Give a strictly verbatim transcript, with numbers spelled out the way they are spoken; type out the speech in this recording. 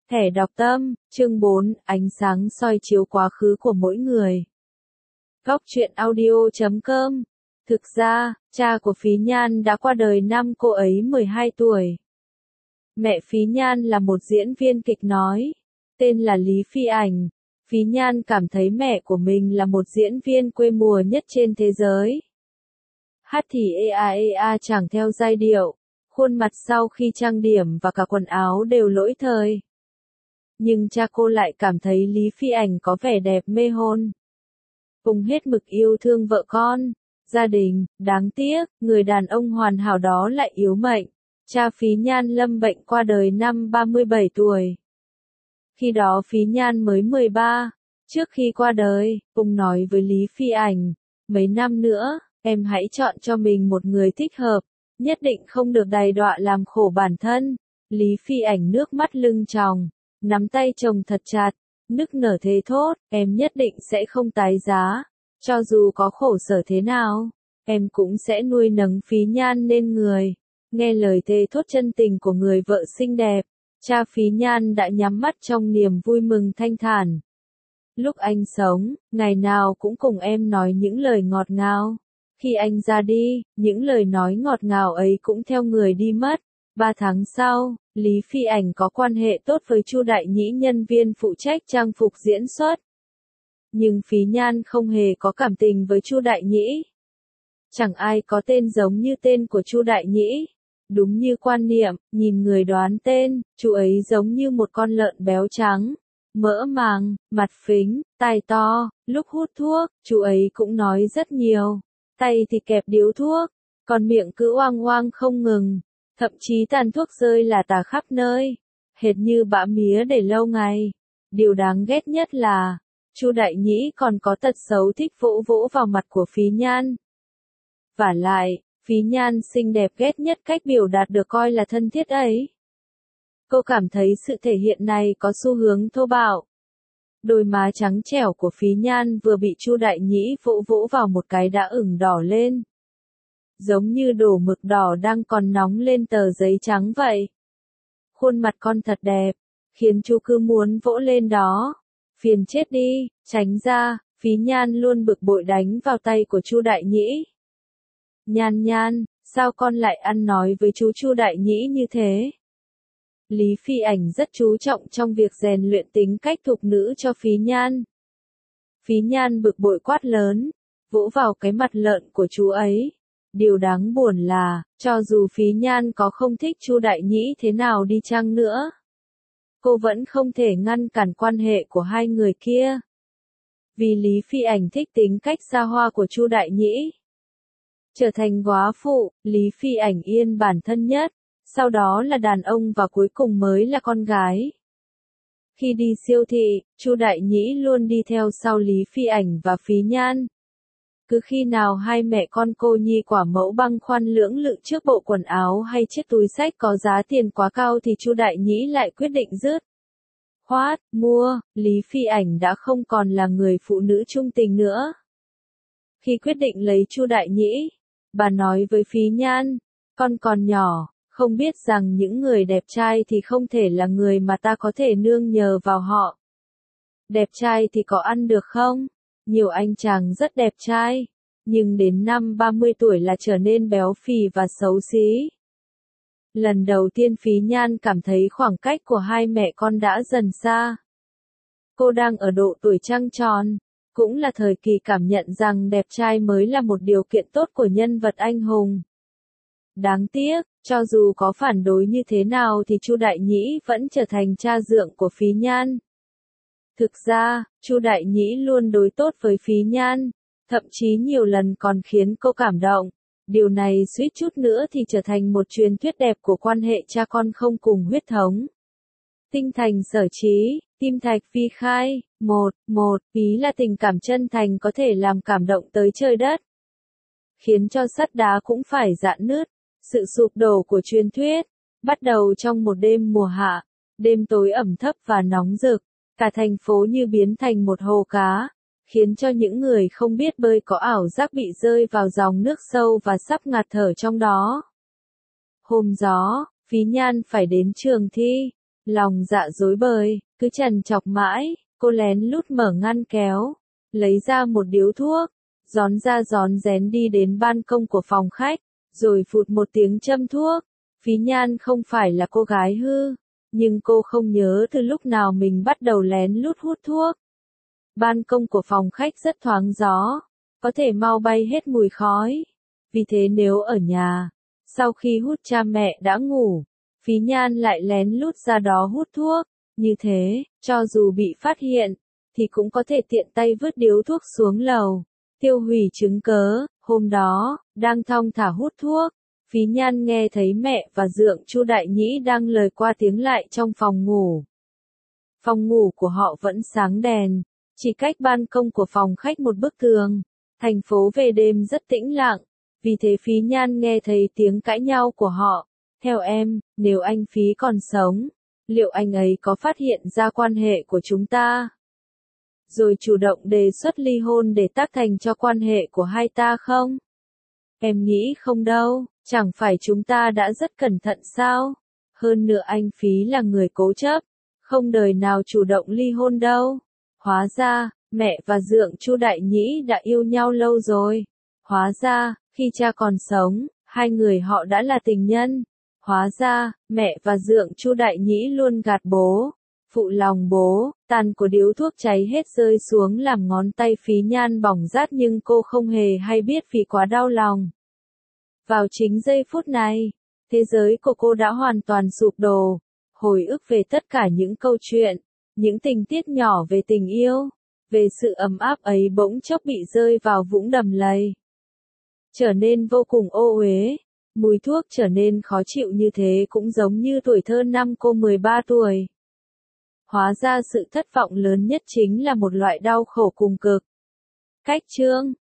Thẻ đọc tâm, chương bốn, ánh sáng soi chiếu quá khứ của mỗi người. Góc truyện audio chấm com. Thực ra, cha của Phí Nhan đã qua đời năm cô ấy mười hai tuổi. Mẹ Phí Nhan là một diễn viên kịch nói, tên là Lý Phi Ảnh. Phí Nhan cảm thấy mẹ của mình là một diễn viên quê mùa nhất trên thế giới. Hát thì ea ea chẳng theo giai điệu, khuôn mặt sau khi trang điểm và cả quần áo đều lỗi thời. Nhưng cha cô lại cảm thấy Lý Phi Ảnh có vẻ đẹp mê hồn. Cùng hết mực yêu thương vợ con, gia đình, đáng tiếc, người đàn ông hoàn hảo đó lại yếu mệnh. Cha Phí Nhan lâm bệnh qua đời năm ba mươi bảy tuổi. Khi đó Phí Nhan mới mười ba. Trước khi qua đời, ông nói với Lý Phi Ảnh, mấy năm nữa, em hãy chọn cho mình một người thích hợp, nhất định không được đày đọa làm khổ bản thân. Lý Phi Ảnh nước mắt lưng tròng, nắm tay chồng thật chặt, nức nở thề thốt, em nhất định sẽ không tái giá, cho dù có khổ sở thế nào, em cũng sẽ nuôi nấng Phí Nhan nên người. Nghe lời thề thốt chân tình của người vợ xinh đẹp, cha Phí Nhan đã nhắm mắt trong niềm vui mừng thanh thản. Lúc anh sống, ngày nào cũng cùng em nói những lời ngọt ngào. Khi anh ra đi, những lời nói ngọt ngào ấy cũng theo người đi mất. Ba tháng sau, Lý Phi Ảnh có quan hệ tốt với Chu Đại Nhĩ, nhân viên phụ trách trang phục diễn xuất. Nhưng Phí Nhan không hề có cảm tình với Chu Đại Nhĩ. Chẳng ai có tên giống như tên của Chu Đại Nhĩ. Đúng như quan niệm, nhìn người đoán tên, chú ấy giống như một con lợn béo trắng, mỡ màng, mặt phính, tai to. Lúc hút thuốc, chú ấy cũng nói rất nhiều, tay thì kẹp điếu thuốc, còn miệng cứ oang oang không ngừng. Thậm chí tàn thuốc rơi là tả khắp nơi, hệt như bã mía để lâu ngày. Điều đáng ghét nhất là, Chu Đại Nhĩ còn có tật xấu thích vỗ vỗ vào mặt của Phí Nhan. Vả lại, Phí Nhan xinh đẹp ghét nhất cách biểu đạt được coi là thân thiết ấy. Cô cảm thấy sự thể hiện này có xu hướng thô bạo. Đôi má trắng trẻo của Phí Nhan vừa bị Chu Đại Nhĩ vỗ vỗ vào một cái đã ửng đỏ lên. Giống như đổ mực đỏ đang còn nóng lên tờ giấy trắng vậy. Khuôn mặt con thật đẹp, khiến chú cứ muốn vỗ lên đó. Phiền chết đi, tránh ra. Phí Nhan luôn bực bội đánh vào tay của Chu Đại Nhĩ. Nhan Nhan, sao con lại ăn nói với chú Chu Đại Nhĩ như thế? Lý Phi Ảnh rất chú trọng trong việc rèn luyện tính cách thục nữ cho Phí Nhan. Phí Nhan bực bội quát lớn, vỗ vào cái mặt lợn của chú ấy. Điều đáng buồn là, cho dù Phí Nhan có không thích Chu Đại Nhĩ thế nào đi chăng nữa, cô vẫn không thể ngăn cản quan hệ của hai người kia. Vì Lý Phi Ảnh thích tính cách xa hoa của Chu Đại Nhĩ. Trở thành góa phụ, Lý Phi Ảnh yên bản thân nhất, sau đó là đàn ông và cuối cùng mới là con gái. Khi đi siêu thị, Chu Đại Nhĩ luôn đi theo sau Lý Phi Ảnh và Phí Nhan. Cứ khi nào hai mẹ con cô nhi quả mẫu băn khoăn lưỡng lự trước bộ quần áo hay chiếc túi xách có giá tiền quá cao thì Chu Đại Nhĩ lại quyết định dứt khoát mua. Lý Phi Ảnh đã không còn là người phụ nữ trung tình nữa. Khi quyết định lấy Chu Đại Nhĩ, bà nói với Phí Nhan, con còn nhỏ, không biết rằng những người đẹp trai thì không thể là người mà ta có thể nương nhờ vào họ. Đẹp trai thì có ăn được không? Nhiều anh chàng rất đẹp trai, nhưng đến năm ba mươi tuổi là trở nên béo phì và xấu xí. Lần đầu tiên Phí Nhan cảm thấy khoảng cách của hai mẹ con đã dần xa. Cô đang ở độ tuổi trăng tròn, cũng là thời kỳ cảm nhận rằng đẹp trai mới là một điều kiện tốt của nhân vật anh hùng. Đáng tiếc, cho dù có phản đối như thế nào thì Chu Đại Nhĩ vẫn trở thành cha dượng của Phí Nhan. Thực ra, Chu Đại Nhĩ luôn đối tốt với Phí Nhan, thậm chí nhiều lần còn khiến cô cảm động. Điều này suýt chút nữa thì trở thành một truyền thuyết đẹp của quan hệ cha con không cùng huyết thống. Tinh thành sở trí, tim thạch phi khai. Một, một, ý là tình cảm chân thành có thể làm cảm động tới trời đất, khiến cho sắt đá cũng phải rạn nứt. Sự sụp đổ của truyền thuyết bắt đầu trong một đêm mùa hạ, đêm tối ẩm thấp và nóng rực, cả thành phố như biến thành một hồ cá, khiến cho những người không biết bơi có ảo giác bị rơi vào dòng nước sâu và sắp ngạt thở trong đó. Hôm gió, Phí Nhan phải đến trường thi. Lòng dạ rối bời, cứ trằn trọc mãi, cô lén lút mở ngăn kéo, lấy ra một điếu thuốc, rón ra rón rén đi đến ban công của phòng khách, rồi phụt một tiếng châm thuốc. Phí Nhan không phải là cô gái hư, nhưng cô không nhớ từ lúc nào mình bắt đầu lén lút hút thuốc. Ban công của phòng khách rất thoáng gió, có thể mau bay hết mùi khói. Vì thế nếu ở nhà, sau khi hút cha mẹ đã ngủ, Phí Nhan lại lén lút ra đó hút thuốc. Như thế, cho dù bị phát hiện, thì cũng có thể tiện tay vứt điếu thuốc xuống lầu, tiêu hủy chứng cớ. Hôm đó, đang thong thả hút thuốc, Phí Nhan nghe thấy mẹ và dượng Chu Đại Nhĩ đang lời qua tiếng lại trong phòng ngủ. Phòng ngủ của họ vẫn sáng đèn, chỉ cách ban công của phòng khách một bức tường. Thành phố về đêm rất tĩnh lặng, vì thế Phí Nhan nghe thấy tiếng cãi nhau của họ. Theo em, nếu anh Phí còn sống, liệu anh ấy có phát hiện ra quan hệ của chúng ta, rồi chủ động đề xuất ly hôn để tác thành cho quan hệ của hai ta không? Em nghĩ không đâu, chẳng phải chúng ta đã rất cẩn thận sao? Hơn nữa anh Phí là người cố chấp, không đời nào chủ động ly hôn đâu. Hóa ra, mẹ và dượng Chu Đại Nhĩ đã yêu nhau lâu rồi. Hóa ra, khi cha còn sống, hai người họ đã là tình nhân. Hóa ra, mẹ và dượng Chu Đại Nhĩ luôn gạt bố, phụ lòng bố. Tàn của điếu thuốc cháy hết rơi xuống làm ngón tay Phí Nhan bỏng rát, nhưng cô không hề hay biết vì quá đau lòng. Vào chính giây phút này, thế giới của cô đã hoàn toàn sụp đổ. Hồi ức về tất cả những câu chuyện, những tình tiết nhỏ về tình yêu, về sự ấm áp ấy bỗng chốc bị rơi vào vũng đầm lầy. Trở nên vô cùng ô uế, mùi thuốc trở nên khó chịu như thế cũng giống như tuổi thơ năm cô mười ba tuổi. Hóa ra sự thất vọng lớn nhất chính là một loại đau khổ cùng cực. Cách chương